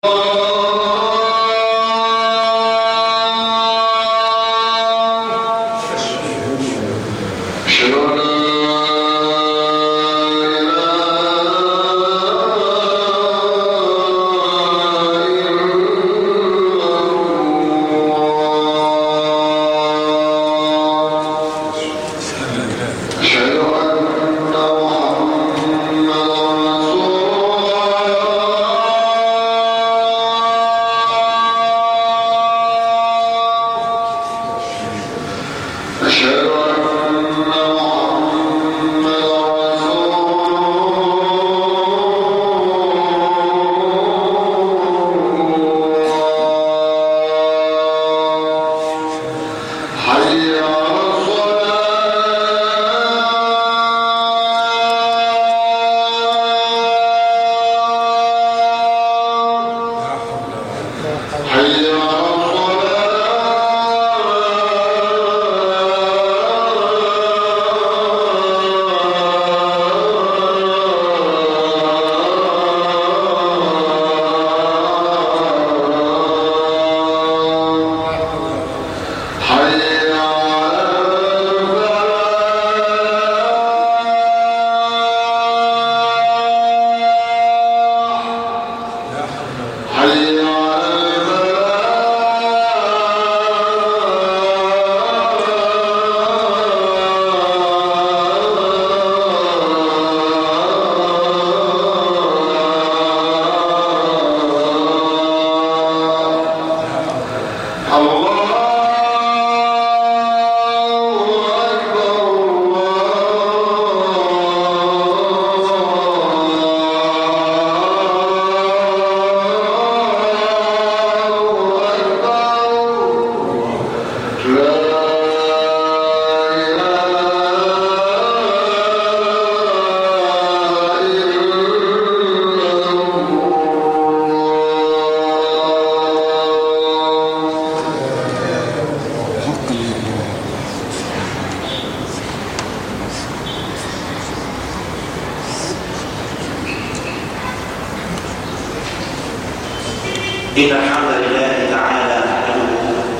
إن الحمد لله تعالى نحمده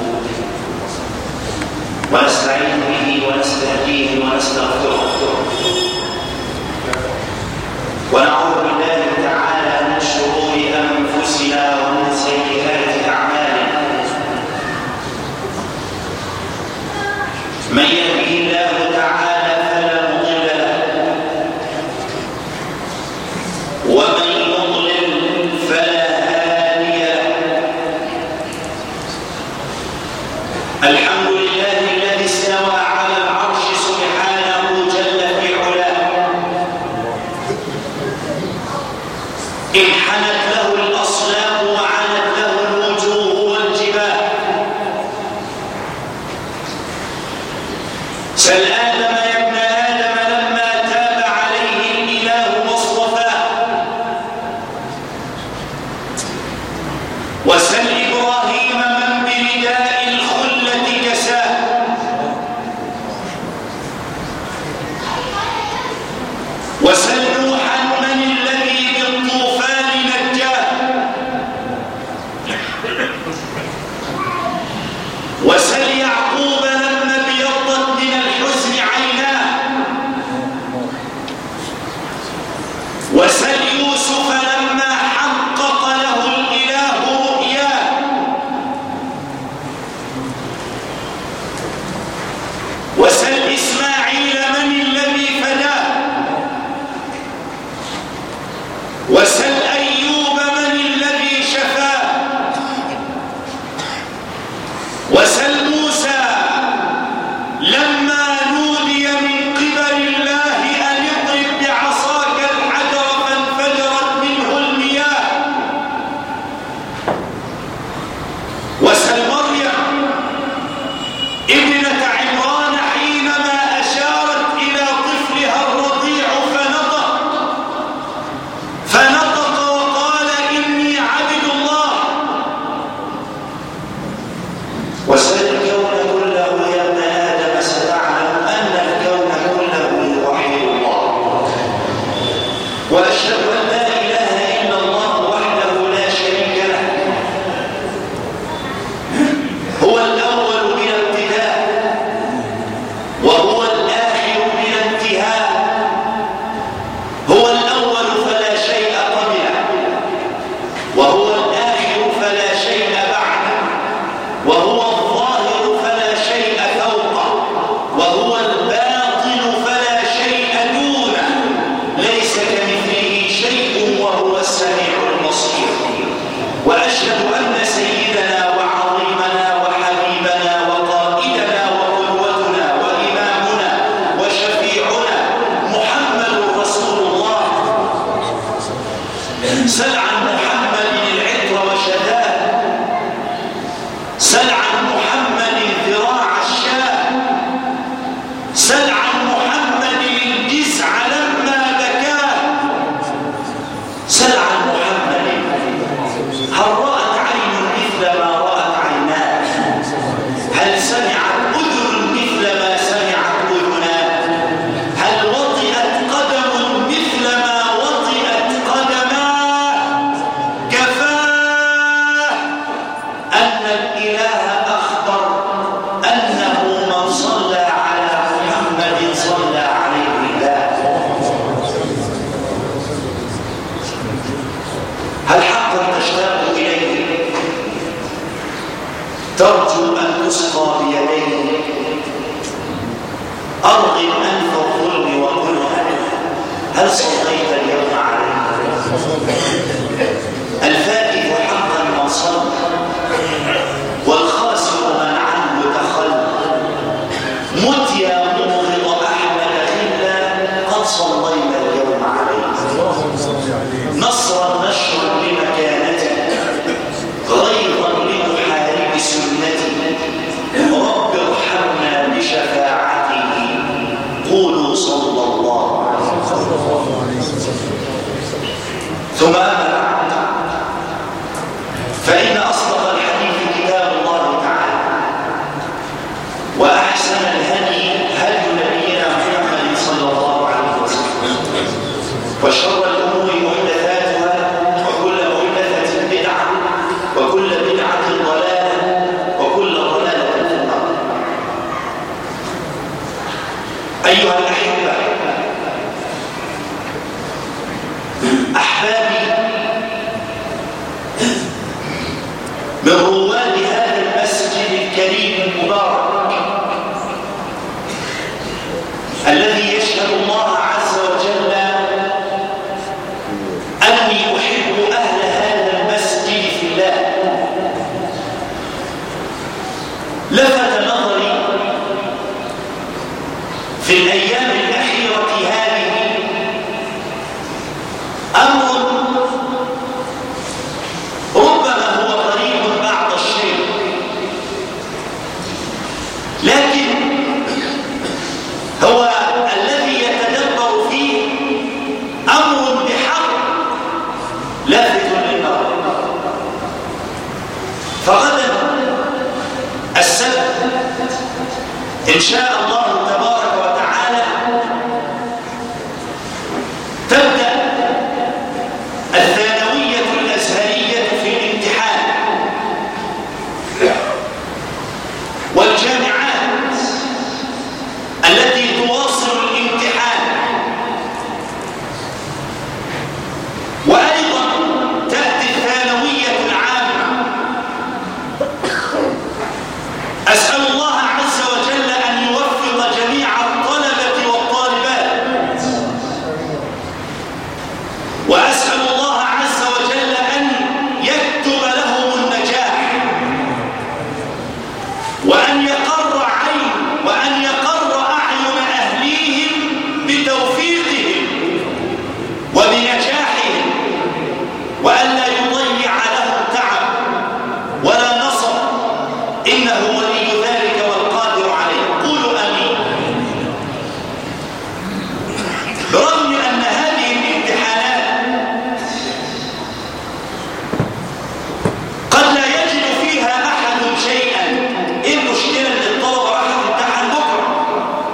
ونستعين به ونستهديه ونستغفره ونعوذ بالله تعالى من شرور أنفسنا ومن سيئات أعمالنا. من يهده الله تعالى فلا مضل له ومن يضلل فلا هادي له. الحمد لله الذي استوى على العرش سبحانه جل في علاه فإن أصدق الحديث كتاب الله تعالى، وأحسن الهدي هدي نبينا محمد صلى الله عليه وسلم، وشر الأمور محدثاتها، وكل محدثة بدعة، وكل بدعة ضلالة، وكل ضلالة في النار. أيها الأحبة، أحبابي، من رواد هذا المسجد الكريم المبارك الذي يشهد الله عز وجل أني أحب أهل هذا المسجد في الله، لفت نظري في الأيام الأخيرة هذه أمر ربما هو قريب بعض الشيء، لكن هو الذي يتدبر فيه أمر بحق لافت للنظر. فغدا السبت إن شاء الله تبارك وتعالى تبدأ الثانوية الأزهرية في الامتحان، والجامعات التي تواصل الامتحان، وأيضا تأتي الثانوية العامة. أسأل الله عز وجل أن يوفق جميع الطلبة والطالبات، وأسأل الله عز وجل أن يكتب لهم النجاح، وأن يقر أعين أهليهم بتوفيقهم وبنجاحهم، وأن لا يضيع لهم تعب ولا نصب، إنه ولي ذلك والقادر عليه. قولوا آمين. برغم أن هذه الامتحانات قد لا يجد فيها أحد شيئا. إيه المشكلة اللي الطلبة راح تمتحن بكرة؟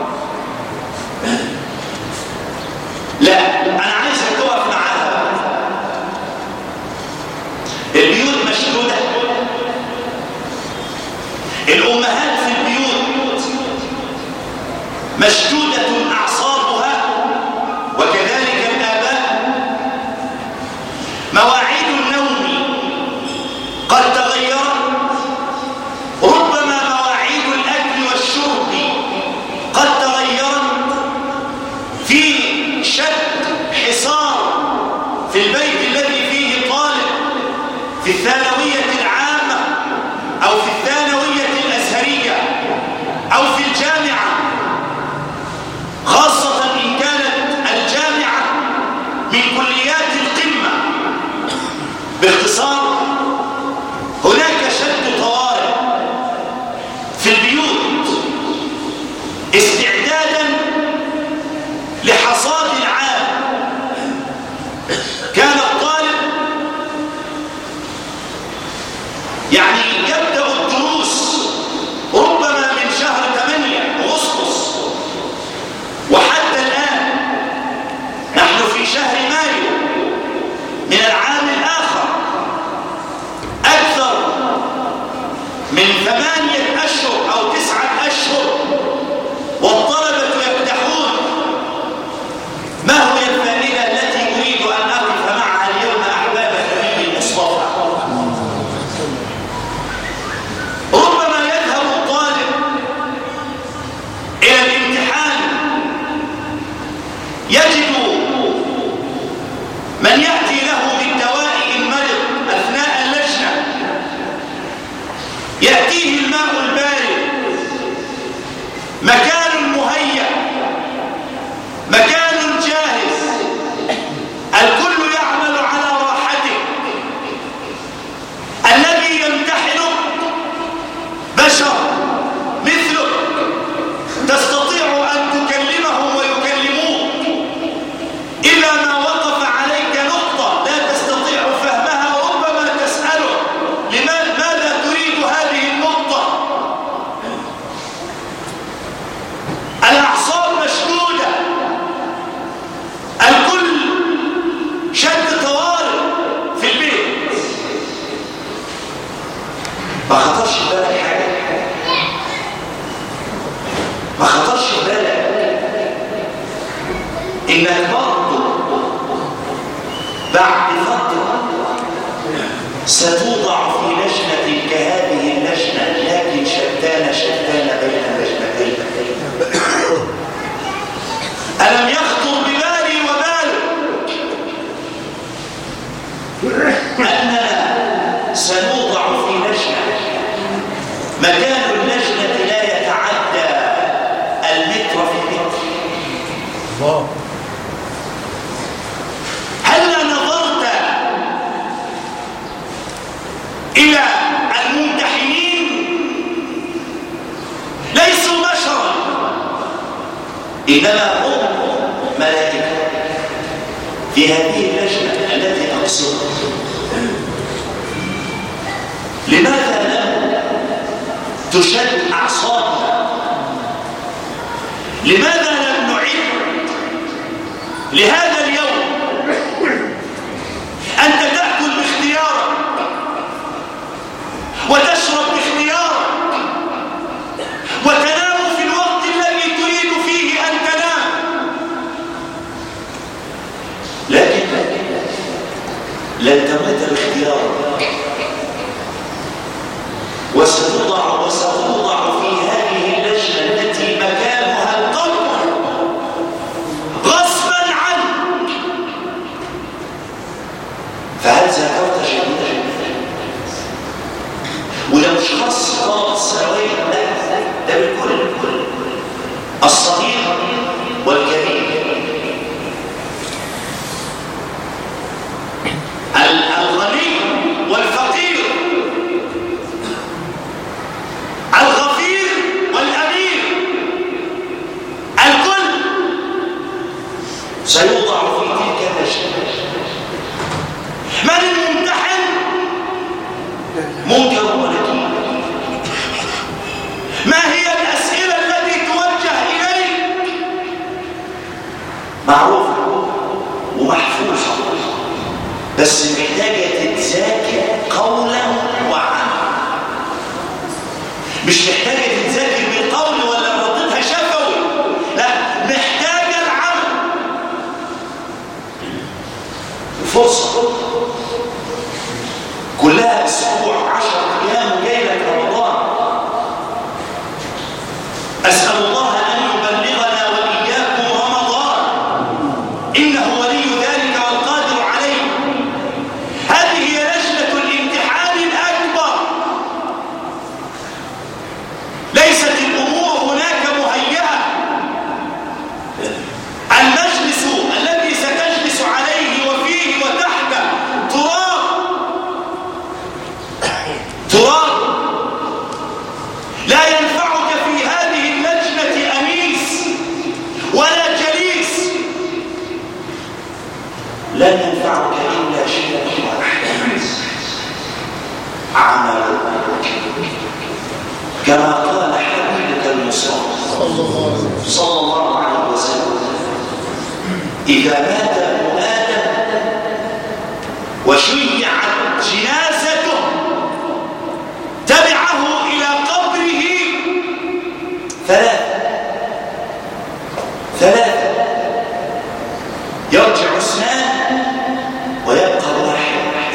لا، أنا عايزك تقف معاها. البيوت مشدودة، الأمهات في البيوت مشدودة أعصابها، وكذلك الآباء. مواعيد النوم قد تغيرت، ربما مواعيد الأكل والشرب قد تغيرت. في شد حصار في البيت الذي فيه طالب في الثانوية العامة أو في الثانوية الأزهرية أو في الجامعة، خاصة إن كانت الجامعة من كليات القمة. باختصار، هناك شد طوارئ في البيوت استعدادا لحصاد العام. كان الطالب يعني يبدأ الدروس ربما من شهر 8 أغسطس، وحتى الآن نحن في شهر مايو من العام الآخر، أكثر من 8 أشهر أو 9 أشهر، والطلبة يفتحون. ما هي الفائدة التي أريد أن أقف معها اليوم أحباب النبي المصطفى؟ ربما يذهب الطالب إلى الامتحان يجد من يأتي له بالدواء إن مرض أثناء اللجنة، يأتيه الماء البارد، مكان مهيأ، مكان جاهز، الكل يعمل على راحته. الذي يمتحنك بشر مثلك، تستطيع أن تكلمهم ويكلموك. إذا ما وقف عليك نقطة لا تستطيع فهمها، ربما تسأله ما خطرش في بالك حاجة؟ ما خطرش في بالك إنك برضه بعد فترة ستوضع في لجنة كهذه اللجنة، لكن شتان بين اللجنتين. ألم يخطر ببالي وبالك أننا سنوضع في لجنة مكان اللجنة لا يتعدى المتر في المتر؟ الله. هل نظرت إلى الممتحنين؟ ليسوا بشرا، إنما هم ملائكة في هذه اللجنة التي أقصد. لماذا لم تشد أعصابنا؟ لماذا لم نعد لهذا اليوم أنت تأكل باختيارك وتشرب باختيارك وتنام في الوقت الذي تريد فيه أن تنام، لكن لن تموت باختيارك، وستوضع في هذه اللجنة التي مكانها القبر غصبا عنك. فهل ذاكرت جيدا؟ ولو شخص طالب الثانوية، ده بالكل، الصغير والكبير، الغني والفقير، الغفير والأمير، الكل سيوضع في تلك اللجنة. من الممتحن؟ منكر ونكير. ما هي الأسئلة التي توجه إليك؟ معروفة ومحفوظة، بس محتاجة تتذاكر قولا وعملا. مش محتاجة تتذاكر بالقول ولا ردتها شفوي، لا، محتاجة العمل. فرصة كلها أسبوع 10 أيام جاي لك رمضان. أسأل الله أن يبلغنا وإياكم رمضان، إنه ولي ذلك والقادر عليه. هذه هي لجنة الامتحان الأكبر. ليست الأمور هناك مهيئة. المجلس الذي ستجلس عليه وفيه وتحته تراب. لا ينفعك في هذه اللجنة أنيس ولا جليس. لن ينفعك إلا شيء واحد، عملك، كما قال حبيبك المصطفى صلى الله عليه وسلم: إذا مات ابن آدم وشيعت جنازته تبعه إلى قبره ثلاثة، يرجع اثنان ويبقى واحد.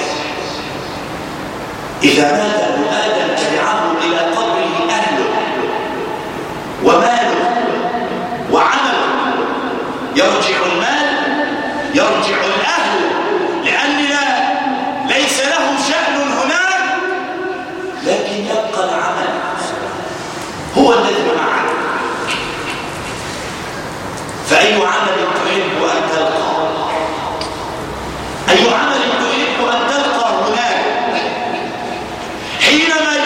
إذا مات ابن آدم تبعه إلى قبره أهله وماله وعمله. يرجع المال، يرجع الأهل، لأننا ليس لهم شأن هناك، لكن يبقى العمل هو الذي معك. فأي عمل تحب أن تلقى؟ أي عمل تحب أن تلقى هناك؟ حينما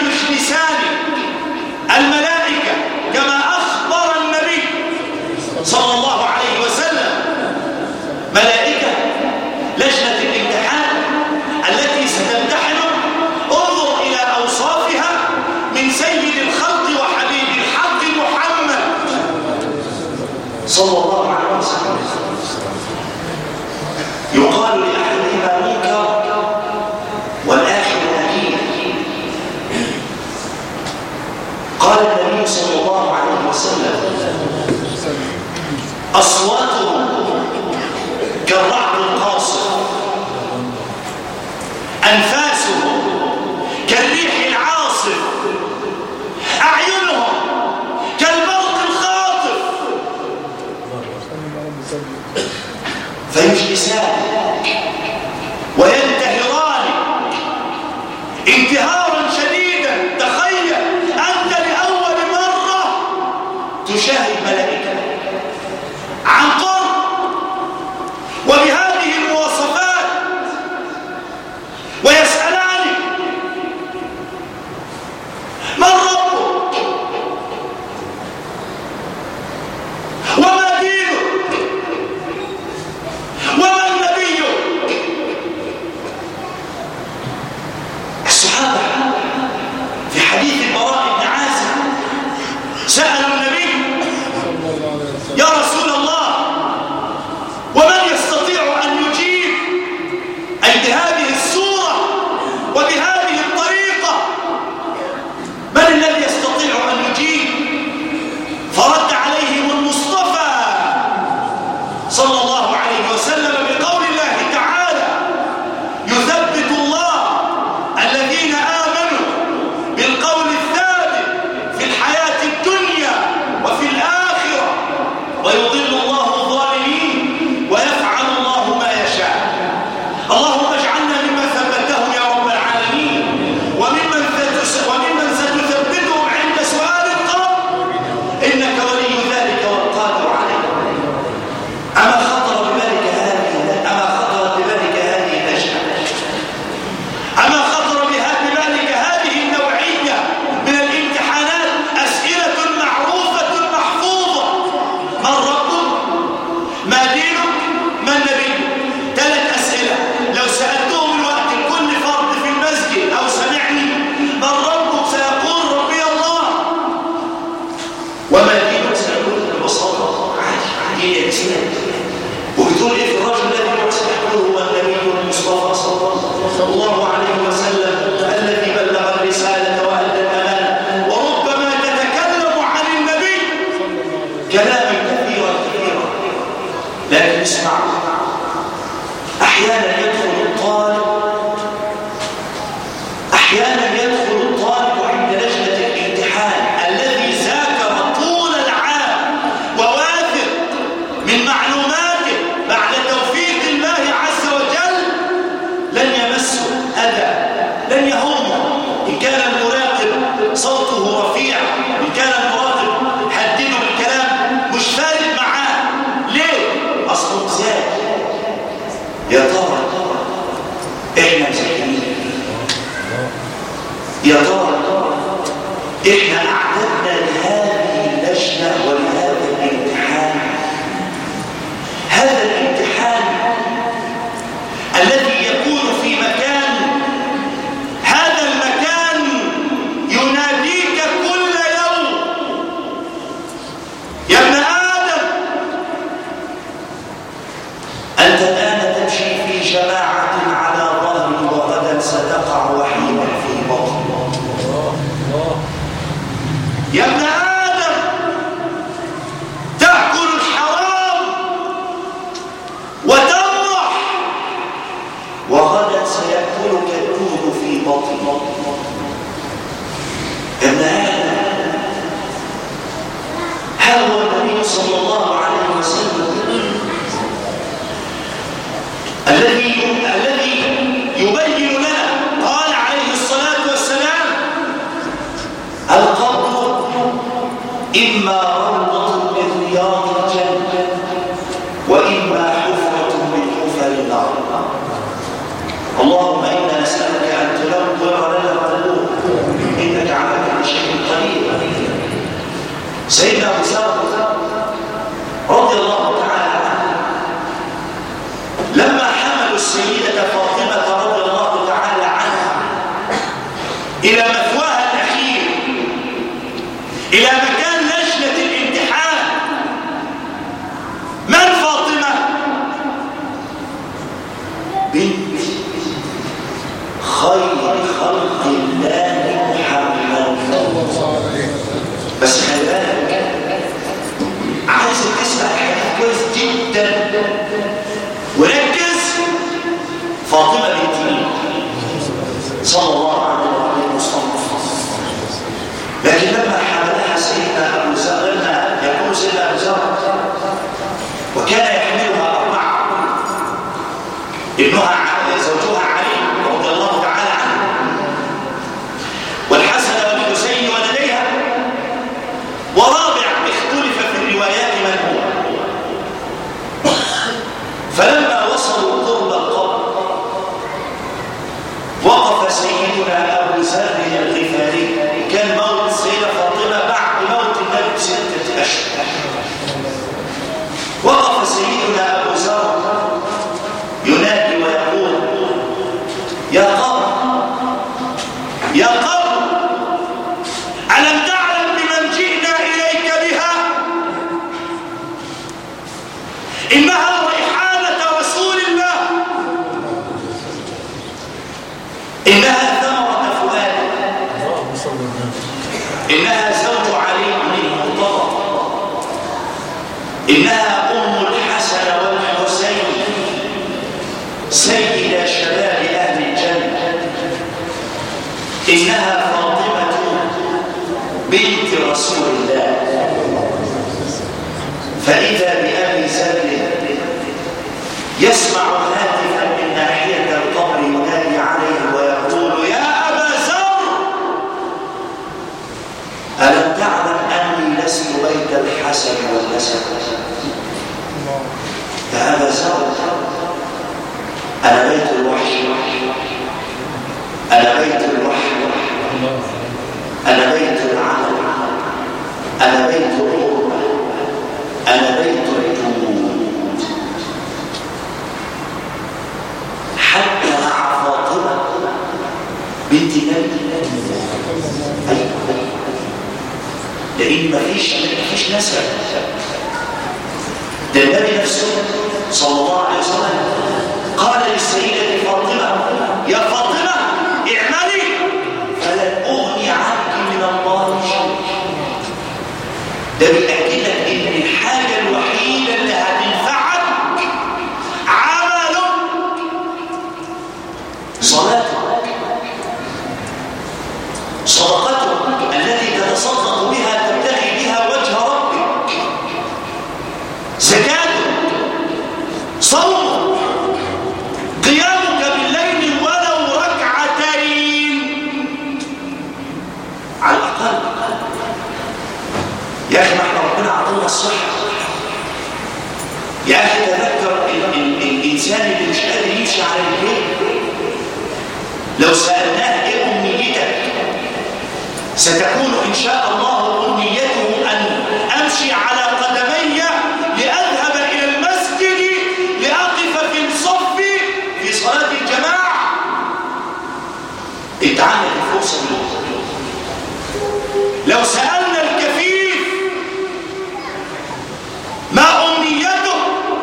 فيجلسان وينتهران انتهارا شديدا. تخيل أنت لأول مرة تشاهد ملائكة عن قرب وبهذه المواصفات، ويسألانك من ربك وما دينك ومن نبيك. الصحابة في حديث البراء بن عازب سألوا النبي: يا رسول الله، ومن يستطيع أن يجيب أي بهذه الصورة وبهذه الطريقة؟ من الذي يستطيع أن يجيب؟ فرد عليهم المصطفى صلى الله عليه وسلم بقول الله تعالى: يثبت الله الذين آمنوا بالقول الثابت في الحياة الدنيا وفي الآخرة، ويضل الله الظالمين ويفعل الله ما يشاء. اللهم اجعلنا ممن ثبتهم يا رب العالمين، وممن ستثبتهم عند سؤال القبر، إنك ولي ذلك والقادر عليه. أما خطرت ببالك هذه النشأة؟ أما خطر ببالك هذه النوعية من الامتحانات؟ أسئلة معروفة محفوظة: من ربك؟ ما دينك؟ ما نبيك؟ 3 أسئلة لو سألتهم الوقت لكل فرد في المسجد أو سمعني: من ربك؟ سيقول ربي الله. وما دينك؟ سيقول ببساطة عادي يا إسلام. وبتقول إيه في الرجل الذي يقول هو النبي المصطفى صلى الله عليه وسلم الذي بلغ الرسالة وأدى الأمانة؟ وربما تتكلم عن النبي كلاما كثيرا، لكن اسمع، أحيانا يدخل الطالب عند لجنة الامتحان الذي ذاكر طول العام وواثق من معلوماته بعد توفيق الله عز وجل، لن يمسه أذى، لن يهمه إن كان المراقب صوته رفيع، إن كان المراقب حدده بالكلام، مش فارق معاه. ليه؟ أصله زاد. يا ترى إحنا مسكين؟ يا ترى إحنا أعددنا لهذه اللجنة ولهذا الامتحان؟ هذا الامتحان الذي يكون في مكان، هذا المكان يناديك كل يوم: يا ابن آدم، أنت الآن تمشي في جماعة على ظهر، وغدا ستقع وحيدا في بطن. يا ابن آدم، تأكل الحرام وتمرح، وغدا سيأكلك الدود في بطن. يا ابن آدم، هل هو النبي صلى الله عليه وسلم الذي يبين لنا؟ قال عليه الصلاة والسلام: القبر إما روضة من رياض الجنة، وإما حفرة من حفر النار. اللهم إنا نسألك أن تنور لنا القلوب، إنك على كل شيء قدير. سيدنا أبو ذر رضي الله تعالى عنه لما حملوا السيدة فاطمة رضي الله تعالى عنها إلى مثواها الأخير، إلى مكان لجنة الامتحان، من فاطمة؟ بنت خير خلق الله محمد. بس خلي بالك، عايزك تسمع الحديث كويس جدا وركز. فاطمة بنت مين؟ صلى الله عليه وسلم. لكن لما حملها سيدنا أبو ذر، يقول سيدنا أبو ذر: وكان يحملها 4، يا قوم ألم تعلم بمن جئنا إليك بها إنها ريحانة رسول الله إنها ثمرة فؤاد إنها زوج علي بن المرتضى إنها أم الحسن والحسين سيد شباب أهل الجنة إنها فاطمة بنت رسول الله فإذا بأبي سبل يسمع هاتفا من ناحية القبر ينادي عليه ويقول يا أبا زر ألم تعلم أني لست بيت الحسن والحسن يا أبا زر أنا بيت الوحي أنا بيت الوحي أنا بيت العمل أنا بيت الروح أنا بيت الجنود حتى مع فاطمة بنت نبي لأن مفيش نسب ده النبي نفسه صلى الله عليه وسلم قال للسيدة فاطمة يا فاطمة اعملي فلن أغني عنك من الله شيء ده بيأكدك إن الحاجة الوحيدة اللي هتنفعك عملك صلاتك صدقتك التي تتصدق بها تبتغي بها وجه ربك زكاتك صومك قيامك بالليل ولو ركعتين على الأقل يا أخي ما احنا ربنا عطلنا الصحة يا أخي تذكر الإنسان اللي مش قادر يمشي على البيت لو سألناه إيه أمنيتك ستكون إن شاء الله أمنيته أن أمشي على قدمي لأذهب إلى المسجد لأقف في الصف في صلاة الجماعة انت عندك الفرصة دي لو سألنا الكفيف ما أمنيته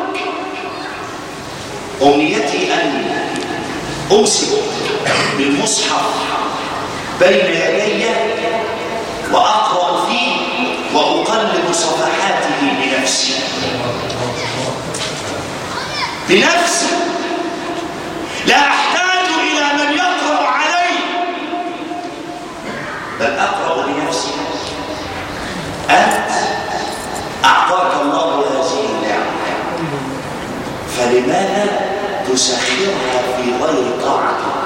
أمنيتي أن أمسك بالمصحف بين يدي وأقرأ فيه وأقلب صفحاته بنفسي لا أحتاج إلى من يقرأ علي بل أقرأ بنفسي أنت أعطاك الله هذه النعمة فلماذا تسخرها في غير طاعتك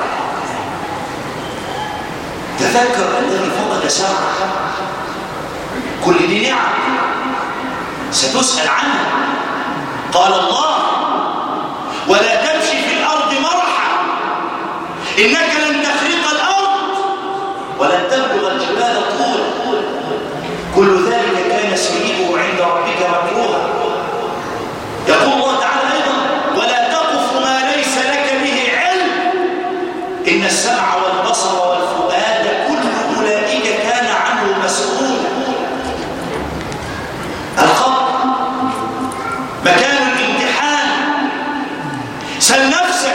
تذكر الذي فقد سمعه كل دي نعم ستسأل عنها قال الله ولا تمشي في الأرض مرحا إنك لن تخرق الأرض ولن تبلغ الجبال طولا كل ذلك كان سيئه عند ربك مكروها يقول الله تعالى أيضا ولا تقف ما ليس لك به علم إن السمع والبصر والفؤاد كل أولئك كان عنه مسؤولا القبر مكان الامتحان سل نفسك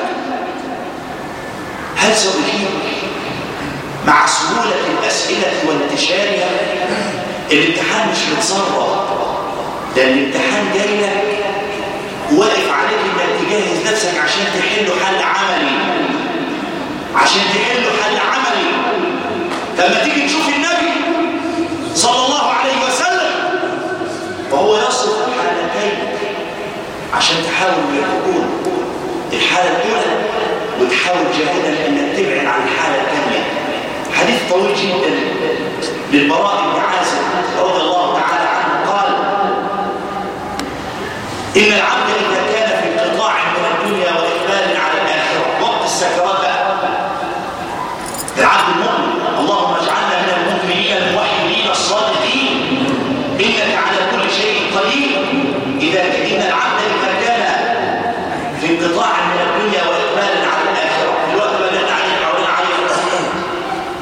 هل سأجيب مع سهولة الأسئلة وانتشارها الامتحان مش متصرف ده الامتحان جاي لك واقف عليك انك تجهز نفسك عشان تحله حل عملي لما تيجي تشوف النبي صلى الله عليه وسلم وهو يصف الحالتين عشان تحاول تكون الحالة الأولى وتحاول جاهدا انك تبعد عن الحالة الثانية حديث طويل جدا للبراء بن عازب رضي الله تعالى عنه قال إن العبد إذا كان في انقطاع من الدنيا وإقبال على الآخرة وقت السكرات العبد المؤمن اللهم اجعلنا من المؤمنين الموحدين الصادقين إنك على كل شيء قدير إن العبد إذا كان في انقطاع من الدنيا وإقبال على الآخرة في الوقت بدأنا عليه حولنا عليه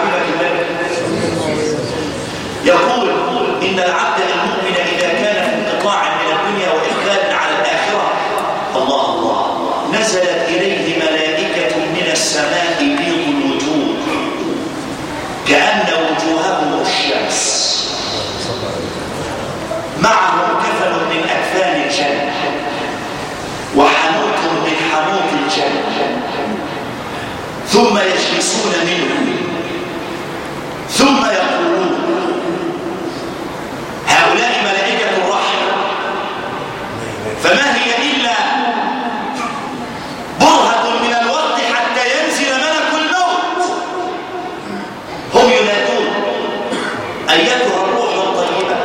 حبيبك الملك. يقول إن العبد المؤمن إذا كان في انقطاع من الدنيا وإقبال على الآخرة الله الله نزلت إليه ملائكة من السماء بيض الوجوه كأن وجوههم الشمس معهم كفن من أكفان الجنة وحنوط من حنوط الجنة ثم يجلسون منه ثم يقولون هؤلاء ملائكة الرحمة فما هي إلا برهة من الوقت حتى ينزل ملك الموت. هم ينادون أيتها الروح الطيبة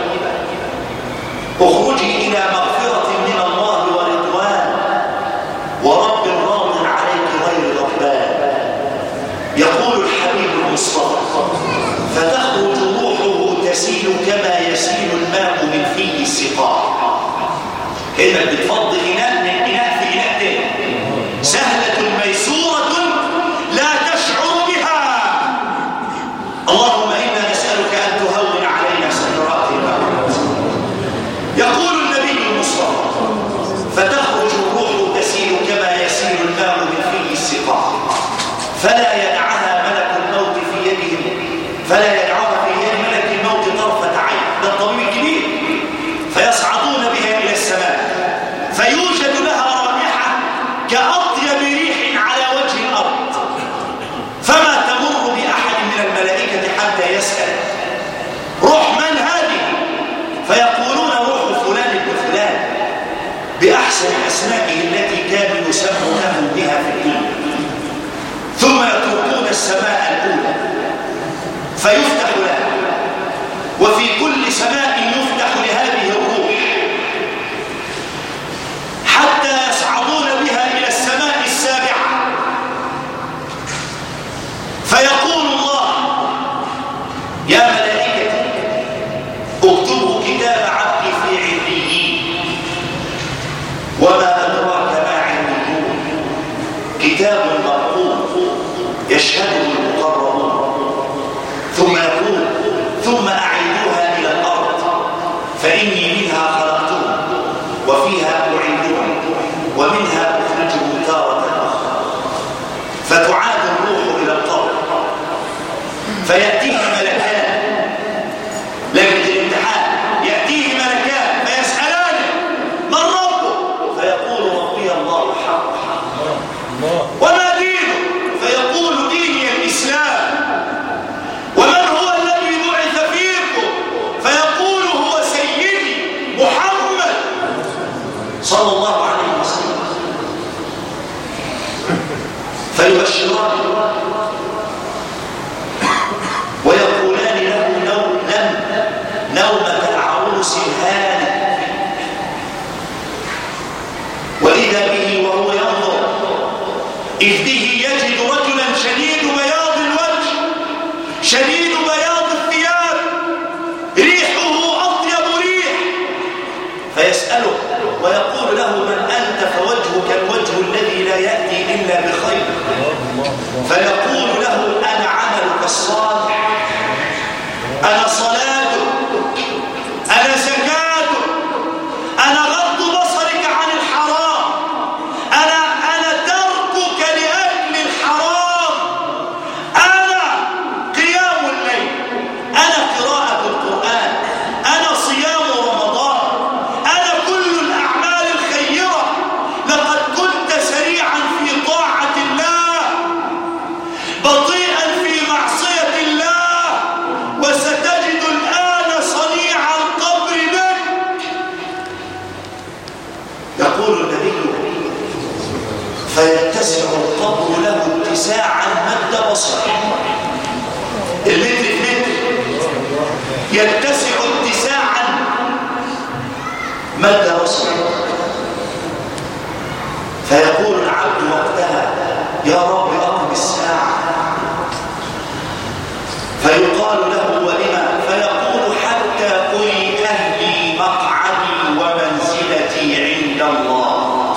اخرجي إلى مغفرة من الله ورضوان ورب راض عليك غير غضبان. يقول الحبيب المصطفى فتخرج روحه تسيل كما يسيل الماء من فيه السقاء. كأنك بتفضي إناء من إناء في إناء تاني سهلة ميسورة لا تشعر بها. اللهم إنا نسألك أن تهون علينا سكرات الموت. يقول النبي المصطفى فتخرج الروح تسيل كما يسيل الماء من فيه السقاء فلا يدعها ملك الموت في يده فلا يدعها في يد ملك الموت طرفة عين. ده الطبيب الكبير. فيصعدون بها إلى السماء فيوجد لها رائحة كأطيب ريح على وجه الأرض فما تمر بأحد من الملائكة حتى يسأل روح من هذه؟ فيقولون روح فلان ابن فلان بأحسن أسمائه التي كانوا يسمونه بها في الدنيا. ثم يتركون السماء الأولى فيفتح لها وفي كل سماء يفتح لهذه الروح حتى يصعدون بها إلى السماء السابعة فيقول الله يا ملائكتي اكتبوا كتاب عبدي في عليين. وما أدراك ما عليون كتاب مرقوم يشهده المقربون. ثم يقول ثم أعيدوها إلى الأرض فإني منها خلقتهم وفيها أعيدهم ومنها أخرجهم تارة أخرى. فتعاد الروح إلى القبر فيأتيه ملكان لجنة الامتحان يأتيه ملكان فيسألانه من ربه؟ فيقول ربي الله حق. وما دينه؟ فيقول ديني الإسلام. ومن هو الذي بعث فيكم؟ فيقول هو سيدي محمد صلى الله عليه وسلم. فيبشران ويقولان له نومة العروس هانئ. وإذا به وهو ينظر إذ به يجد رجلا شديد بياض الوجه شديد بياض الثياب ريحه أطيب ريح فيسأله ويقول له من أنت؟ فوجهك الوجه الذي لا يأتي إلا بخير. فيقول له أنا عملك الصالح أنا صلاتك أنا زكاتك أنا غض بصرك عن الحرام أنا تركك لأجل الحرام أنا قيام الليل أنا قراءة القرآن أنا صيام رمضان أنا كل الأعمال الخيرة. لقد كنت سريعا في طاعة الله بطيئا في معصية الله وستجد الآن صنيع القبر بك. يقول النبي فيتسع القبر له اتساعا مد بصره المتر في متر يتسع اتساعا مد بصره. فيقول العبد وقتها يا رب أقم الساعة. فيقال له ولما؟ فيقول حتى أري أهلي مقعدي ومنزلتي عند الله.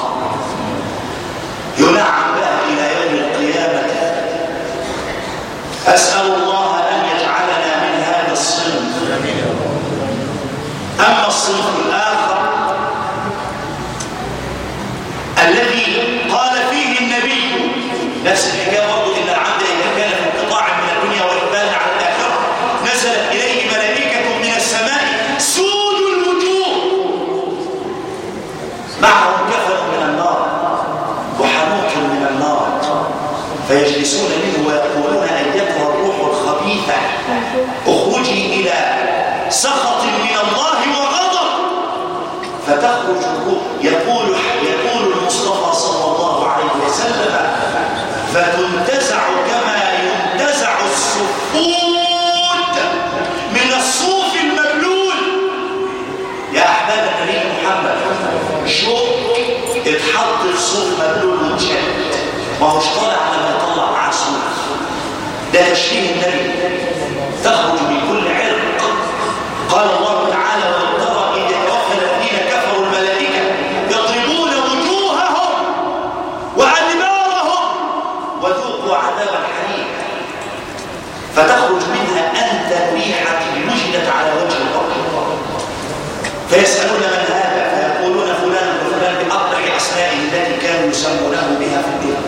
ينعم بها إلى يوم القيامة. أسأل الله معهم كفن من النار وحنوط من النار، فيجلسون منه ويقولون أيتها الروح الخبيثة اخرجي إلى سخط من الله وغضب، فتخرج الروح. يقول المصطفى صلى الله عليه وسلم فتنتزع كما ينتزع الصفود من الصوف المبلول. يا أحباب النبي محمد، شوف اتحط الصوف مبلول واتشد، ما هوش طالع لما يطلع معاه صوف، ده تشبيه النبي. تخرج من كل عرق. قال الله تعالى ولو ترى إذ يتوفى الذين كفروا الملائكة يضربون وجوههم وأدبارهم وذوقوا عذاب الحريق، فتخرج منها أنت ريحة وجدت على وجه الأرض، فيسألون من هذا فيقولون فلان وفلان بأقبح أسمائه التي كانوا يسمونه بها في الدنيا.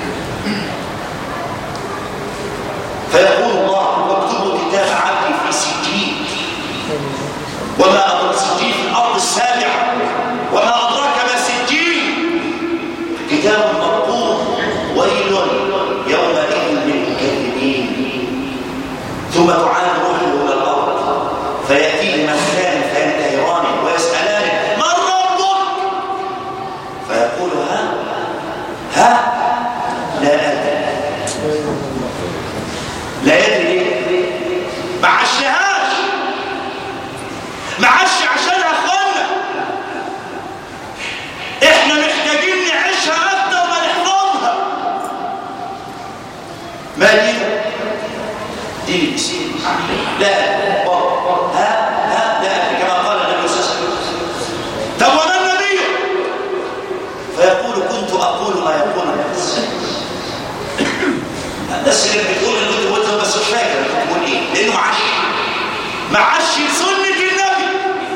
فيقول الله واكتبوا كتاب عبدي في سجين، وما أدراك سجين في الأرض السابعة، وما أدراك ما سجين، كتاب مرقوم ويل يومئذ للمكذبين. ثم تعاد روحه إلى الأرض فيأتيه ملكان فينتهرانه ويسألانه من ربك؟ فيقول ها لا أدري. لا يدري ليه؟ ما عشناهاش، ما عش عشانها يا اخوانا. احنا محتاجين نعيشها اكتر ما نحفظها. ما دي الاسلام؟ لا لا كما قال النبي صلى الله عليه وسلم. طب وما النبي؟ فيقول كنت اقول ما يقول الناس. الناس اللي بتقول اللي كنت بقوله بس مش فاكر بتقول ايه، لانه معش سنه النبي.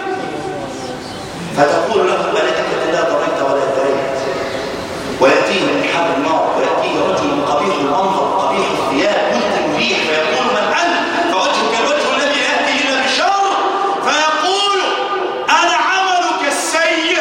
فتقول له الملائكه لا ضريت ولا دريت، وياتيه من حال النار، وياتيه رجل قبيح المنظر قبيح الثياب منتن ريح، فيقول من انت؟ فوجهك الوجه الذي ياتي الى بشر، فيقول انا عملك السيء.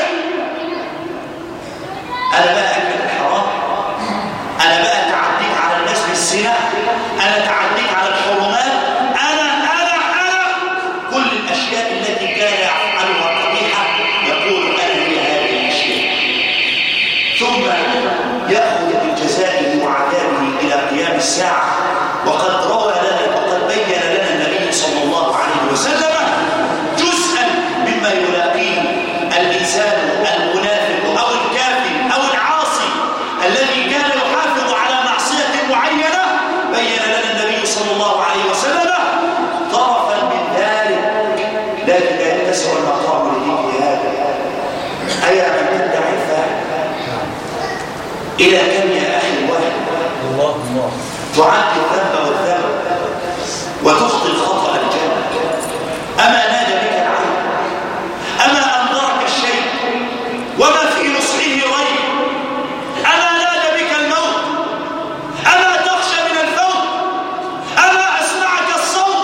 انا بقى اكل الحرام، انا بقى تعديت على الناس بالزنا، انا تعديت على الحرمات، انا كل الاشياء التي كان يفعلها قبيحه يقول انا هي هذه الاشياء. ثم ياخذ بجزائه وعذابه الى قيام الساعه. وقد روى لنا وقد بين لنا النبي صلى الله عليه وسلم جزءا مما يلاقيه الانسان المنافق او الكافر او العاصي الذي كان يحافظ على معصيه معينه. بين لنا النبي صلى الله عليه وسلم طرفا من ذلك، لكن لا يتسع المقام لذكر هذا. أيا من تدعي الفاعل إلى كم يا أخي الواحد تعد الذنب والذنب وتخطي الخطأ الجنة؟ أما نادى بك العين؟ أما أنظرك الشيء وما في نصحه ريب؟ أما نادى بك الموت؟ أما تخشى من الفوت؟ أما أسمعك الصوت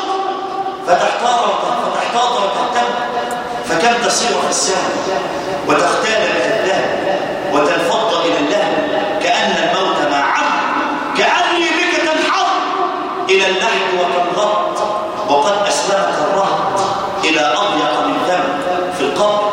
فتحتاط وتهتم؟ فكم تصير في السهل وتختال إلى الذهب وتنفض إلى اللهب، كأن الموت ما عم، كأني بك تنحط إلى اللحد وتنغط، وقد أسلمك الرهط إلى أضيق من دم في القبر.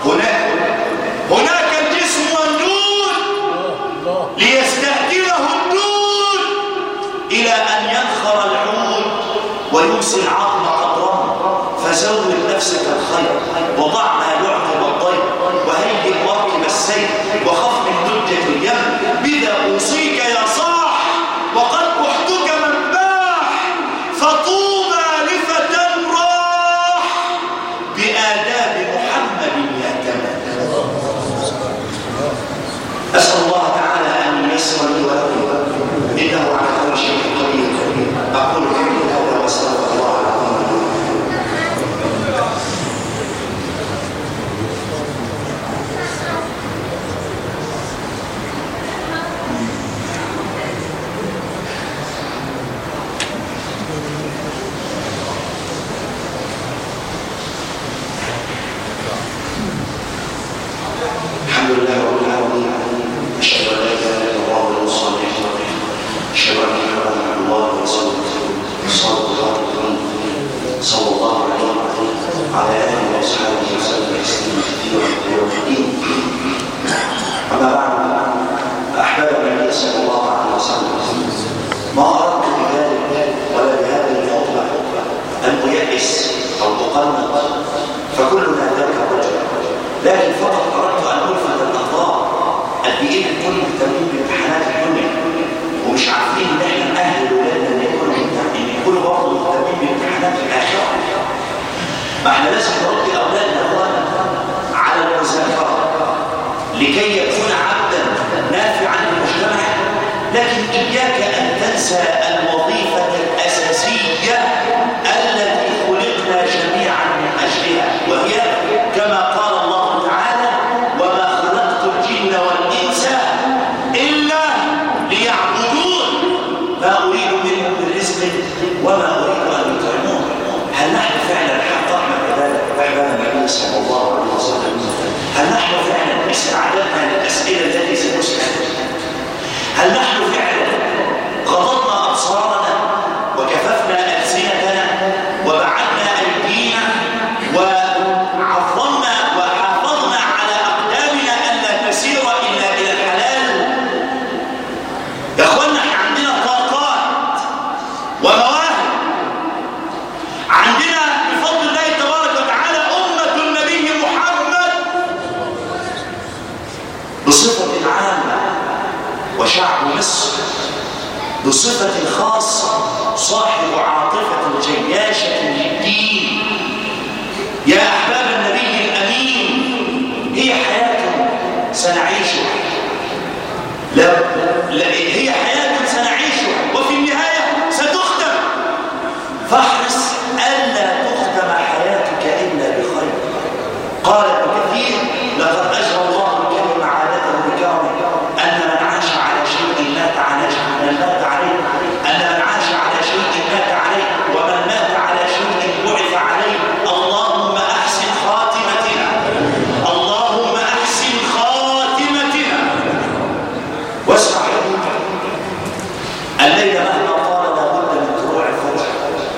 هناك الجسم والنور ليستأذنه النور إلى أن ينخر العود ويمسي العظم قدرا. فزود نفسك الخير وضع ما يعقب الضيق، وهيئ مركب السير وخف من دجة اليم. بذا أوصيك يا صاح وقد أحتك من باح، فطوبى لفتى راح بآداب محمد يهتم. أسأل الله تعالى أن ييسر لي ولكم، إنه على كل شيء قدير. أقول قولي هذا وأستغفر الله العظيم. ما احنا لازم نربي أولادنا على المذاكرة لكي يكون عبدا نافعا للمجتمع، لكن إياك أن تنسى الوظيفة الأساسية التي خلقنا جميعا من أجلها، وهي كما قال الله تعالى: وما خلقت الجن والإنس إلا ليعبدون ما أريد منهم من رزق وما أريد أن يطعمون. هل نحن فعلا حققنا عبادة النبي صلى الله عليه وسلم؟ هل نحن فعلا استعددنا للأسئلة التي سنسأل؟ هل نحن فعلا غضضنا أبصارنا وكففنا ألسنتنا وبعدنا أيدينا وعظمنا وحافظنا على أقدامنا ألا تسير إلا إلى الحلال؟ يا أخوانا، احنا عندنا طاقات ومواهب، عندنا بفضل الله تبارك وتعالى أمة النبي محمد بصفة عامة، وشعب مصر بصفة خاصة صاحب عاطفة جياشة للدين. يا أحباب النبي الأمين، هي حياة سنعيشها، هي حياة سنعيشها وفي النهاية ستختم، فاحرص ألا تختم حياتك إلا بخير. قال ابن كثير: لقد أجرى الله الكريم عادته بكرمه أن من عاش على شيء مات عليه، أن من عاش على شيء مات عليه، ومن مات على شيء بعث عليه. اللهم أحسن خاتمتنا، اللهم أحسن خاتمتنا. واسمع الليل مهما طال لا بد من طلوع الفجر،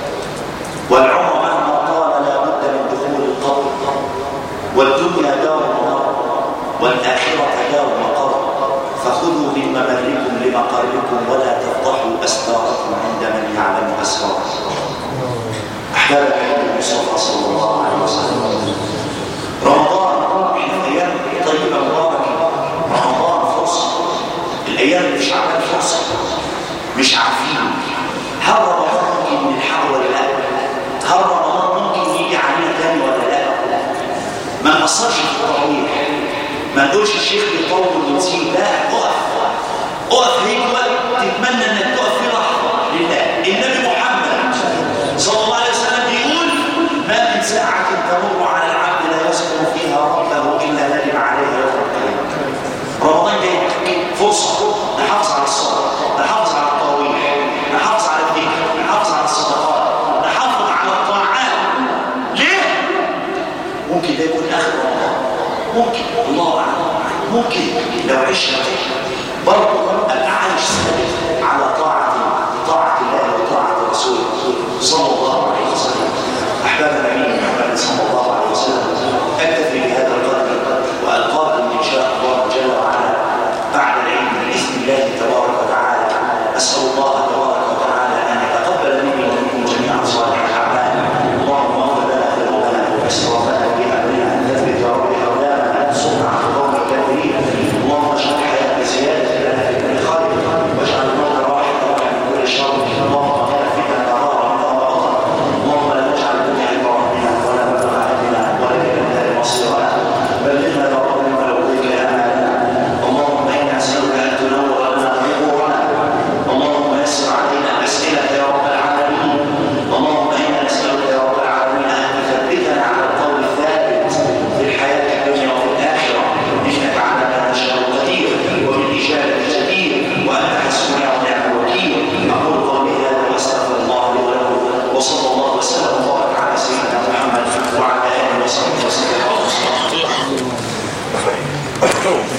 والعمر مهما طال لا بد من دخول القبر، والدنيا دار ممر والآخرة دار مقر، فخذوا من ممركم لمقركم ولا تفضحوا أستاركم عند من يعلم أسراركم. أحباب النبي المصطفى صلى الله عليه وسلم، رمضان من أيام طيبة مباركة. رمضان فرصة، الأيام اللي في شعبان فرصة، مش عارفين هل رمضان ممكن نلحقه ولا لا؟ هل رمضان ممكن يجي علينا تاني ولا لا؟ ما نقصرش في التراويح، ما نقولش الشيخ بيطول ونسيب، لا، اقف هيك وقت تتمنى انك تقف في لحظه لله. النبي محمد صلى الله عليه وسلم بيقول: ما من ساعه تمر على العبد لا يذكر فيها ربه الا ندم عليها يوم القيامه. رمضان جاي فرصه نحافظ على الصلاه، نحافظ على التراويح، نحافظ على الذكر، نحافظ على الصدقات، نحافظ على الطاعات. ليه؟ ممكن ده يكون اخر رمضان، ممكن، الله اعلم، ممكن لو عشنا برضه ابقى عايش ثابت على طاعه الله وطاعه رسوله صلى الله عليه وسلم. احباب النبي محمد صلى الله عليه وسلم، اكتفي بهذا القدر والقاكم ان شاء الله جل وعلا بعد العيد باذن الله تبارك وتعالى. اسال الله تبارك وتعالى ان يتقبل مني ومنكم جميعا صالح الاعمال. اللهم اغفر لنا ذنوبنا واسرافنا بامرنا، ثبت يا رب اقدامنا، انصرنا على القوم الكافرين. اللهم اجعل حياتنا زياده لنا في كل خير، واجعل الموت راحه لنا من كل شر. اللهم اغفر فينا نهارا منها وبطنا. اللهم لا تجعل الدنيا عبر ربنا ولا مبلغ علمنا ولا الى النار مصيرنا. بلغنا يا رب من ملوكك امالنا. اللهم انا نسالك ان تنور لنا قبورنا. اللهم يسر علينا الاسئله يا رب العالمين. اللهم انا نسالك يا رب العالمين ان تثبتنا على القول الثابت في الحياه الدنيا وفي الاخره، انك على ما تشاء قدير وبالاجابه جدير، وانت حسبنا ونعم الوكيل. اقول قولي هذا واستغفر الله لي ولكم، وصلى الله وسلم وبارك على سيدنا محمد وعلى اله وصحبه وسلم.